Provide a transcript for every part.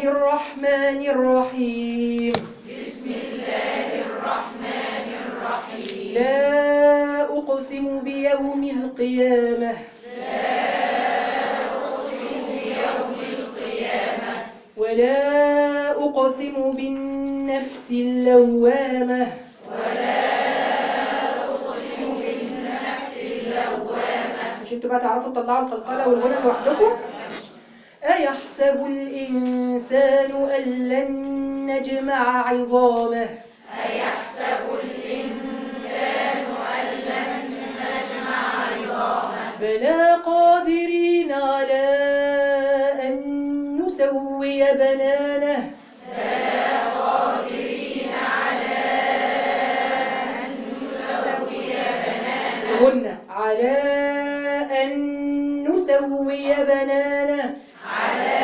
الرحمن الرحيم. بسم الله الرحمن الرحيم. لا أقسم بيوم القيامة. لا أقسم بيوم القيامة. ولا أقسم بالنفس اللوامة. ولا أقسم بالنفس اللوامة. مش انتوا بقى تعرفوا تطلعوا القلقلة والغنى لوحدكم؟ أيحسب الإنسان أن لن نجمع عظامه. أيحسب الإنسان أن لن نجمع عظامه. بلى قادرين على أن نسوي بنانه. بلى قادرين على أن نسوي بنانه. غنى على أن نسوي بنانه. على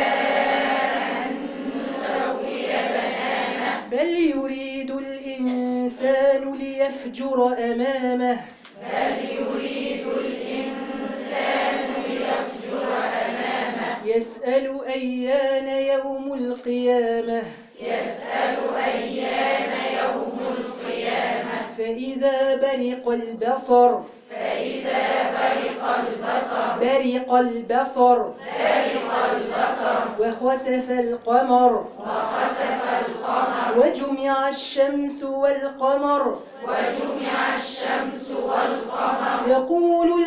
أن نسوي بنانه. بل يريد الإنسان ليفجر أمامه. بل يريد الإنسان ليفجر أمامه. يسأل أيان يوم القيامة. يسأل أيان يوم القيامة. فإذا برق البصر. فإذا برق البصر. برق البصر. برق البصر. وخسف القمر. وخسف القمر. وجمع الشمس والقمر. وجمع الشمس والقمر. يقول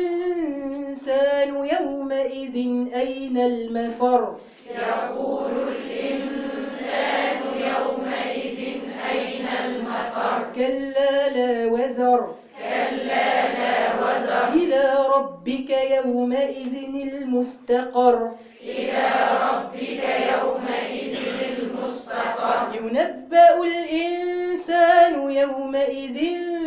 الإنسان يومئذ أين المفر. يقول الإنسان يومئذ أين المفر. كلا لا وزر. كلا لا وزر. إلى ربك يومئذ المستقر. إلى ربك يومئذ المستقر. ينبأ الإنسان يومئذ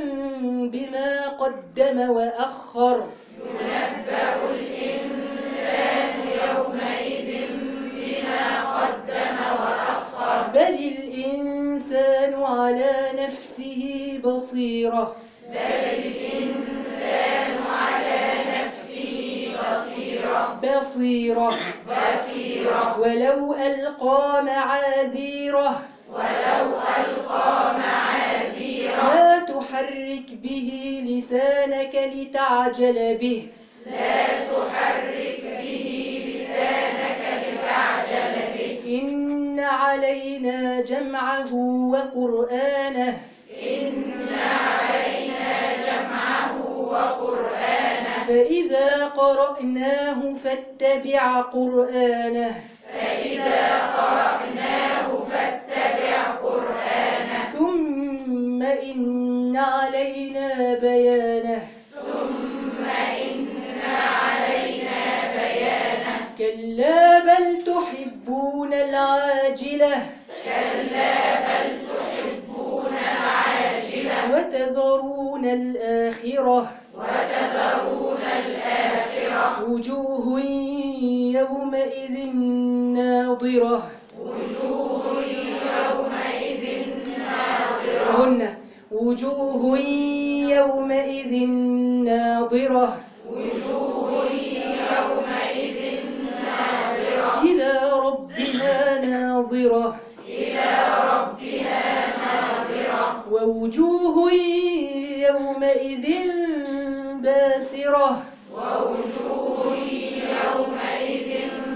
بما قدم وأخر. ينبأ الإنسان يومئذ بما قدم وأخر. بل الإنسان على نفسه بصيرة. بل الإنسان على نفسه بصيرة. بصيرة. بصيرة. ولو ألقى معاذيره. ولو ألقى معاذيره. لا تحرك به لسانك لتعجل به. لا تحرك به لسانك لتعجل به. إن علينا جمعه وقرآنه. إن علينا جمعه وقرآنه. فإذا قرأناه فاتبع قرآنه. فإذا قرأناه فاتبع قرآنه. ثم إن علينا بيانه. ثم إن علينا بيانه. كلا بل تحبون العاجلة. كلا بل تحبون العاجلة. وتذرون الآخرة. وتذرون الآخرة. وجوه يومئذ ناضرة. وجوه يومئذ ناظرة. هن وجوه يومئذ ناظرة. وجوه يومئذ ناظرة. إلى ربها ناظرة. إلى ربها ناظرة. ووجوه يومئذ باسرة. ووجوه يومئذ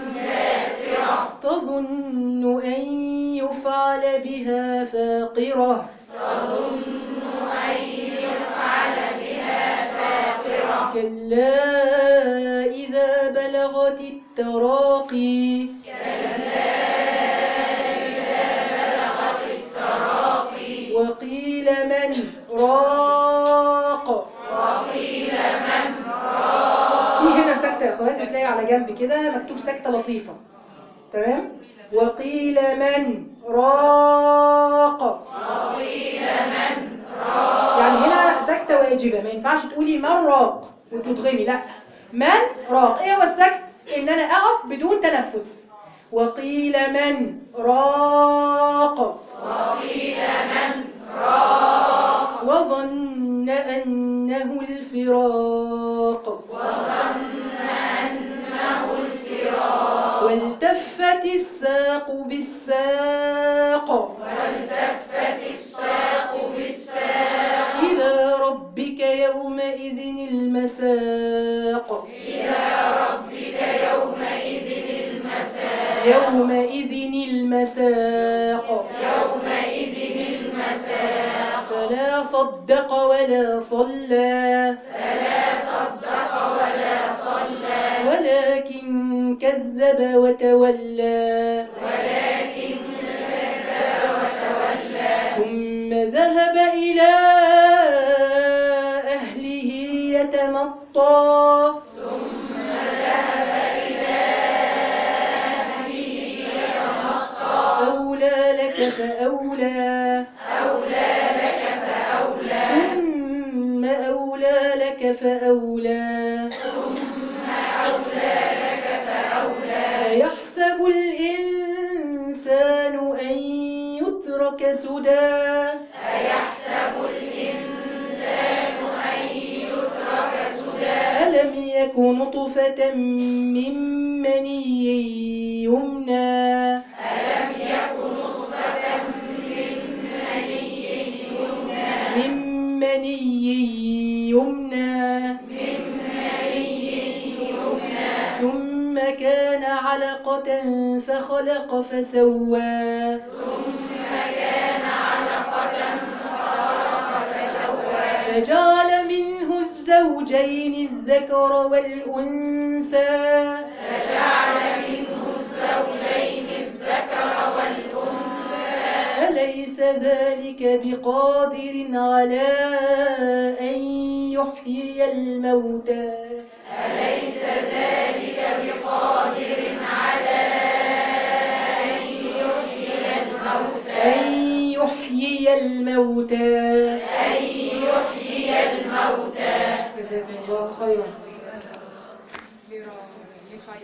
باسرة. تظن أن يفعل بها فاقرة. تظن أن يفعل بها فاقرة. كلا إذا بلغت التراقي. كلا إذا بلغت التراقي. وقيل من راق. وقيل من راق. في هنا سكتة يا أخواتي، تلاقي على جنب كده مكتوب سكتة لطيفة. تمام؟ وقيل من راق. وقيل من راق. يعني هنا سكتة واجبة، ما ينفعش تقولي من راق وتضغمي، لا، من راق. ايه هو السكت؟ ان انا اقف بدون تنفس. وقيل من راق. وقيل من راق. وظن أنه الفراق. وظن أنه الفراق. والتفت والتفت الساق بالساق والتفت الساق بالساق إلى ربك يومئذ المساق إلى ربك يومئذ المساق يومئذ المساق يومئذ المساق فلا صدق ولا صلى فلا صدق ولا صلى ولكن كذب وتولى ولكن كذب وتولى ثم ذهب إلى أهله يتمطى ثم ذهب إلى أهله يتمطى أولى لك فأولى أولى لك فأولى ثم أولى لك فأولى ثم أولى لك فأولى أيحسب الإنسان أن يترك سدى أيحسب الإنسان أن يترك سدى ألم يك نطفة من مني يمنى ألم يك نطفة من مني يمنى من مني يمنى من مني يمنى ثم كان علقة فخلق فسوى ثم كان علقة فخلق فسوى فجعل منه الزوجين الذكر والأنثى فجعل منه الزوجين الذكر والأنثى أليس ذلك بقادر على أن يحيي الموتى أليس ذلك بقادر على أن يحيي الموتى أن يحيي الموتى أن يحيي الموتى جزاكم الله خيرا